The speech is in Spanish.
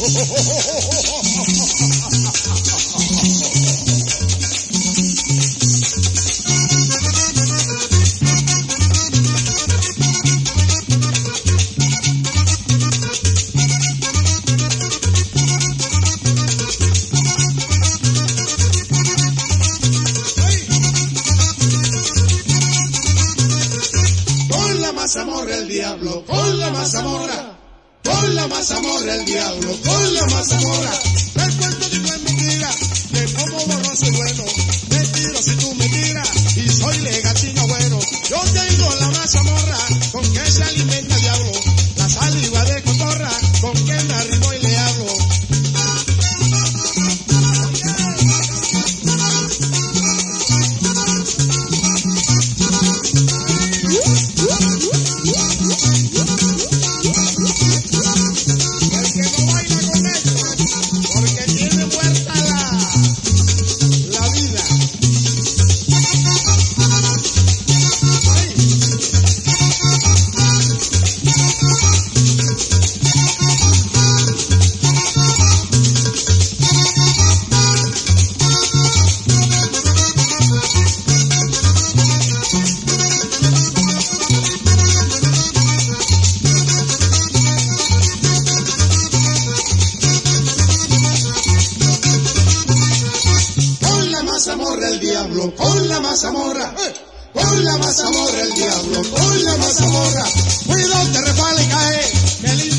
mazamorra el diablo, con la mazamorra, con la mazamorra el diablo, con la mazamorra. El cuento digo es mentira, de cómo borroso y bueno, me tiro si tú me tiras, y soy legatiño bueno. Yo tengo la mazamorra, con que se alimenta el diablo, la saliva de cotorra, con que me arrimo y le hablo. Mazamorra el diablo, con la mazamorra, con la mazamorra el diablo, con la mazamorra. Cuidado, te resbala y cae,